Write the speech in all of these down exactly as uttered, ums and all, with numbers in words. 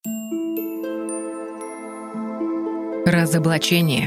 Разоблачение.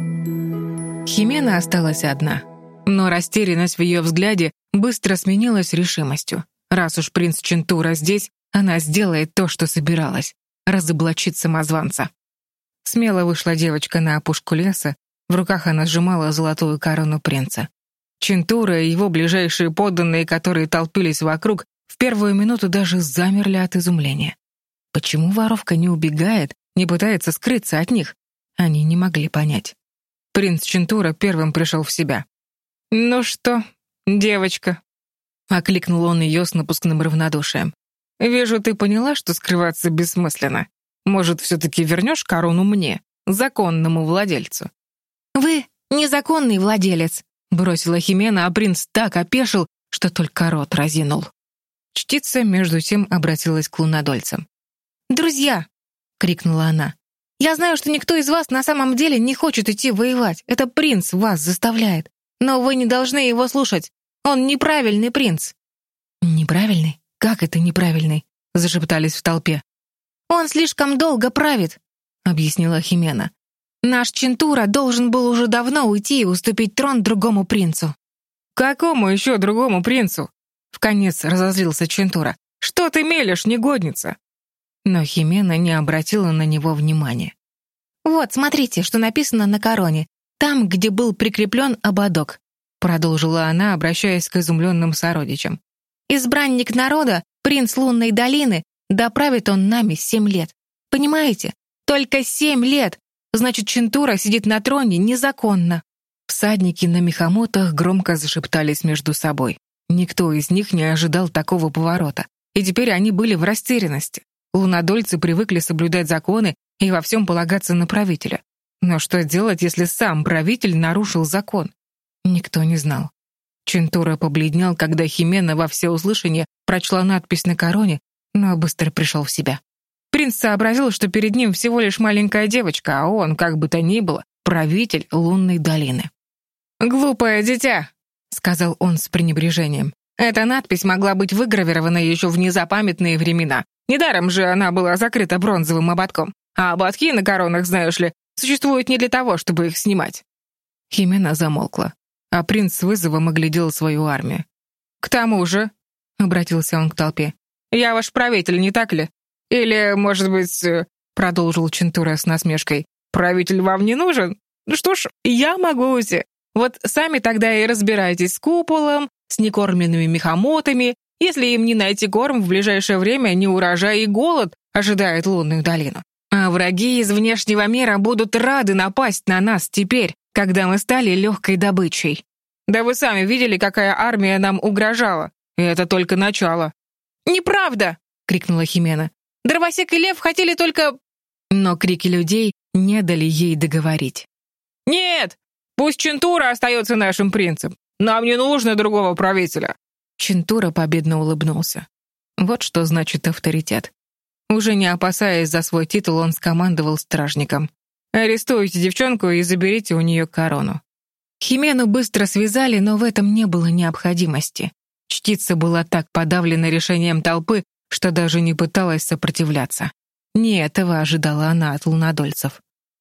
Химена осталась одна, но растерянность в ее взгляде быстро сменилась решимостью. Раз уж принц Чентура здесь, она сделает то, что собиралась — разоблачить самозванца. Смело вышла девочка на опушку леса, в руках она сжимала золотую корону принца. Чентура и его ближайшие подданные, которые толпились вокруг, в первую минуту даже замерли от изумления. Почему воровка не убегает, не пытается скрыться от них? Они не могли понять. Принц Чентура первым пришел в себя. «Ну что, девочка?» — окликнул он ее с напускным равнодушием. «Вижу, ты поняла, что скрываться бессмысленно. Может, все-таки вернешь корону мне, законному владельцу?» «Вы незаконный владелец», — бросила Химена, а принц так опешил, что только рот разинул. Чтица, между тем, обратилась к лунодольцам. «Друзья!» — крикнула она. «Я знаю, что никто из вас на самом деле не хочет идти воевать. Это принц вас заставляет. Но вы не должны его слушать. Он неправильный принц». «Неправильный? Как это неправильный?» — зашептались в толпе. «Он слишком долго правит», — объяснила Химена. «Наш Чентура должен был уже давно уйти и уступить трон другому принцу». «Какому еще другому принцу?» — вконец разозлился Чентура. «Что ты мелешь, негодница?» Но Химена не обратила на него внимания. «Вот, смотрите, что написано на короне, там, где был прикреплен ободок», продолжила она, обращаясь к изумленным сородичам. «Избранник народа, принц Лунной долины, да правит он нами семь лет. Понимаете? Только семь лет! Значит, Чентура сидит на троне незаконно». Всадники на мехамотах громко зашептались между собой. Никто из них не ожидал такого поворота, и теперь они были в растерянности. Лунодольцы привыкли соблюдать законы и во всем полагаться на правителя. Но что делать, если сам правитель нарушил закон? Никто не знал. Чентура побледнел, когда Химена во всеуслышание прочла надпись на короне, но быстро пришел в себя. Принц сообразил, что перед ним всего лишь маленькая девочка, а он, как бы то ни было, правитель Лунной долины. «Глупое дитя», — сказал он с пренебрежением. «Эта надпись могла быть выгравирована еще в незапамятные времена. Недаром же она была закрыта бронзовым ободком. А ободки на коронах, знаешь ли, существуют не для того, чтобы их снимать». Химена замолкла, а принц с вызовом оглядел свою армию. «К тому же», — обратился он к толпе, — «я ваш правитель, не так ли? Или, может быть, — продолжил Чентура с насмешкой, — правитель вам не нужен? Ну что ж, я могу уйти. Вот сами тогда и разбирайтесь с куполом, с некормленными мехамотами. Если им не найти корм, в ближайшее время неурожай и голод ожидает Лунную долину. А враги из внешнего мира будут рады напасть на нас теперь, когда мы стали легкой добычей. Да вы сами видели, какая армия нам угрожала. И это только начало». «Неправда!» — крикнула Химена. «Дровосек и Лев хотели только...» Но крики людей не дали ей договорить. «Нет! Пусть Чентура остается нашим принцем. Нам не нужно другого правителя». Чентура победно улыбнулся. Вот что значит авторитет. Уже не опасаясь за свой титул, он скомандовал стражникам: «Арестуйте девчонку и заберите у нее корону». Химену быстро связали, но в этом не было необходимости. Чтица была так подавлена решением толпы, что даже не пыталась сопротивляться. Не этого ожидала она от лунодольцев.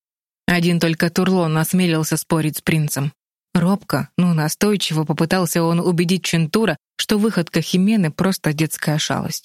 Один только Турлон осмелился спорить с принцем. Робко, но настойчиво попытался он убедить Чентура, что выходка Химены — просто детская шалость.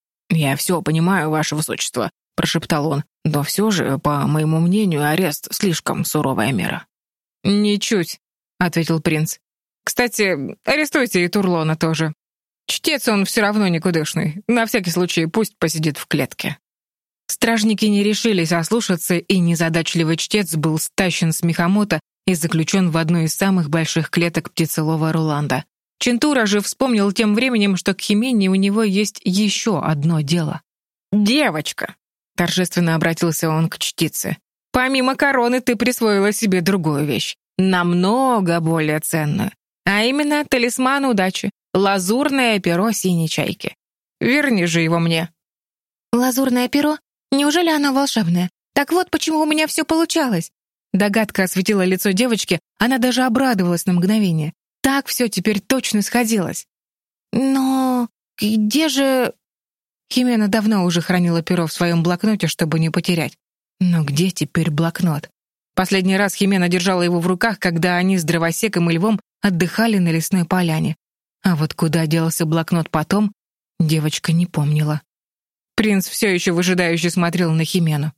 «Я все понимаю, ваше высочество», — прошептал он, «но все же, по моему мнению, арест — слишком суровая мера». «Ничуть», — ответил принц. «Кстати, арестуйте и Турлона тоже. Чтец он все равно никудышный. На всякий случай пусть посидит в клетке». Стражники не решились ослушаться, и незадачливый чтец был стащен с мехамота и заключен в одну из самых больших клеток птицелова Руланда. Чентура же вспомнил тем временем, что к Химене у него есть еще одно дело. «Девочка», — торжественно обратился он к чтице, — «помимо короны ты присвоила себе другую вещь, намного более ценную, а именно талисман удачи, лазурное перо синей чайки. Верни же его мне». «Лазурное перо? Неужели оно волшебное? Так вот, почему у меня все получалось». Догадка осветила лицо девочки, она даже обрадовалась на мгновение. Так все теперь точно сходилось. «Но где же...» Химена давно уже хранила перо в своем блокноте, чтобы не потерять. Но где теперь блокнот? Последний раз Химена держала его в руках, когда они с Дровосеком и Львом отдыхали на лесной поляне. А вот куда делся блокнот потом, девочка не помнила. Принц все еще выжидающе смотрел на Химену.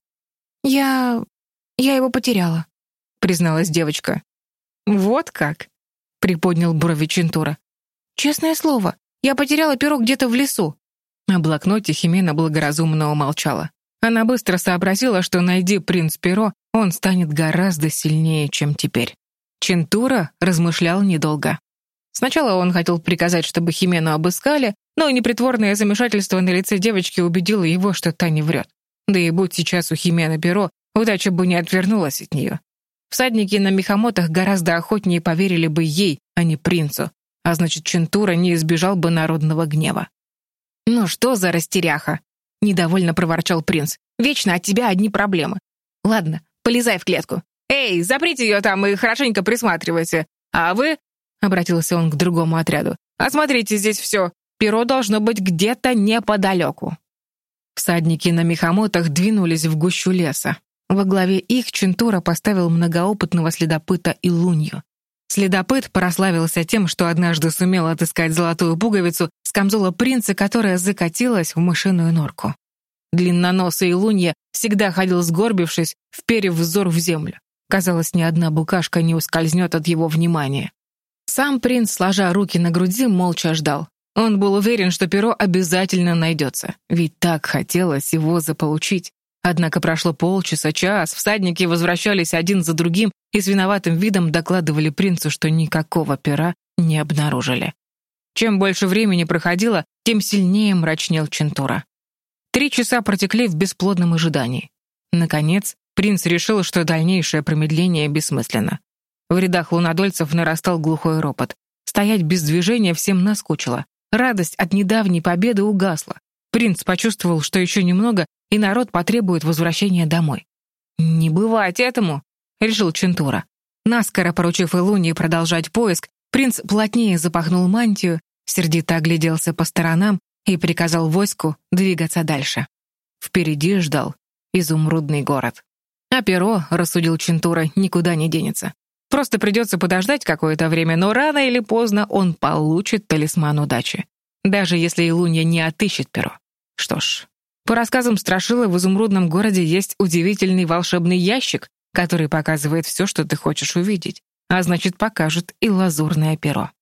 «Я... я его потеряла», — призналась девочка. «Вот как?» — приподнял брови Чинтура. «Честное слово, я потеряла перо где-то в лесу». О блокноте Химена благоразумно умолчала. Она быстро сообразила, что, найди принц перо, он станет гораздо сильнее, чем теперь. Чинтура размышлял недолго. Сначала он хотел приказать, чтобы Химену обыскали, но непритворное замешательство на лице девочки убедило его, что та не врет. Да и будь сейчас у Химены перо, удача бы не отвернулась от нее. Всадники на мехомотах гораздо охотнее поверили бы ей, а не принцу, а значит, Чинтура не избежал бы народного гнева. «Ну что за растеряха?» — недовольно проворчал принц. «Вечно от тебя одни проблемы. Ладно, полезай в клетку. Эй, заприте ее там и хорошенько присматривайте. А вы...» — обратился он к другому отряду. «Осмотрите здесь все. Перо должно быть где-то неподалеку». Всадники на мехомотах двинулись в гущу леса. Во главе их Чинтура поставил многоопытного следопыта Илунью. Следопыт прославился тем, что однажды сумел отыскать золотую пуговицу с камзола принца, которая закатилась в мышиную норку. Длинноносый Илунья всегда ходил сгорбившись, вперев взор в землю. Казалось, ни одна букашка не ускользнет от его внимания. Сам принц, сложа руки на груди, молча ждал. Он был уверен, что перо обязательно найдется, ведь так хотелось его заполучить. Однако прошло полчаса, час, всадники возвращались один за другим и с виноватым видом докладывали принцу, что никакого пера не обнаружили. Чем больше времени проходило, тем сильнее мрачнел Чинтура. Три часа протекли в бесплодном ожидании. Наконец, принц решил, что дальнейшее промедление бессмысленно. В рядах лунодольцев нарастал глухой ропот. Стоять без движения всем наскучило. Радость от недавней победы угасла. Принц почувствовал, что еще немного, и народ потребует возвращения домой. «Не бывать этому», — решил Чинтура. Наскоро поручив Илуньи продолжать поиск, принц плотнее запахнул мантию, сердито огляделся по сторонам и приказал войску двигаться дальше. Впереди ждал изумрудный город. А перо, рассудил Чинтура, никуда не денется. Просто придется подождать какое-то время, но рано или поздно он получит талисман удачи. Даже если Илунья не отыщет перо. Что ж, по рассказам Страшилы, в изумрудном городе есть удивительный волшебный ящик, который показывает все, что ты хочешь увидеть, а значит, покажет и лазурное перо.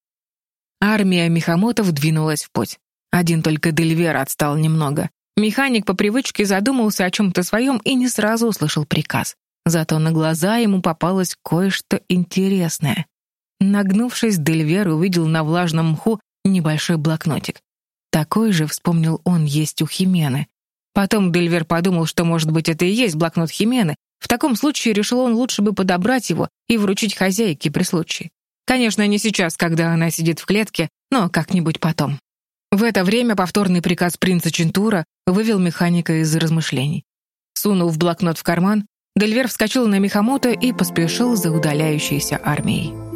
Армия мехомотов двинулась в путь. Один только Дельвер отстал немного. Механик по привычке задумался о чем-то своем и не сразу услышал приказ. Зато на глаза ему попалось кое-что интересное. Нагнувшись, Дельвер увидел на влажном мху небольшой блокнотик. Такой же, вспомнил он, есть у Химены. Потом Дельвер подумал, что, может быть, это и есть блокнот Химены. В таком случае, решил он, лучше бы подобрать его и вручить хозяйке при случае. Конечно, не сейчас, когда она сидит в клетке, но как-нибудь потом. В это время повторный приказ принца Чинтура вывел механика из размышлений. Сунув блокнот в карман, Дельвер вскочил на мехомота и поспешил за удаляющейся армией.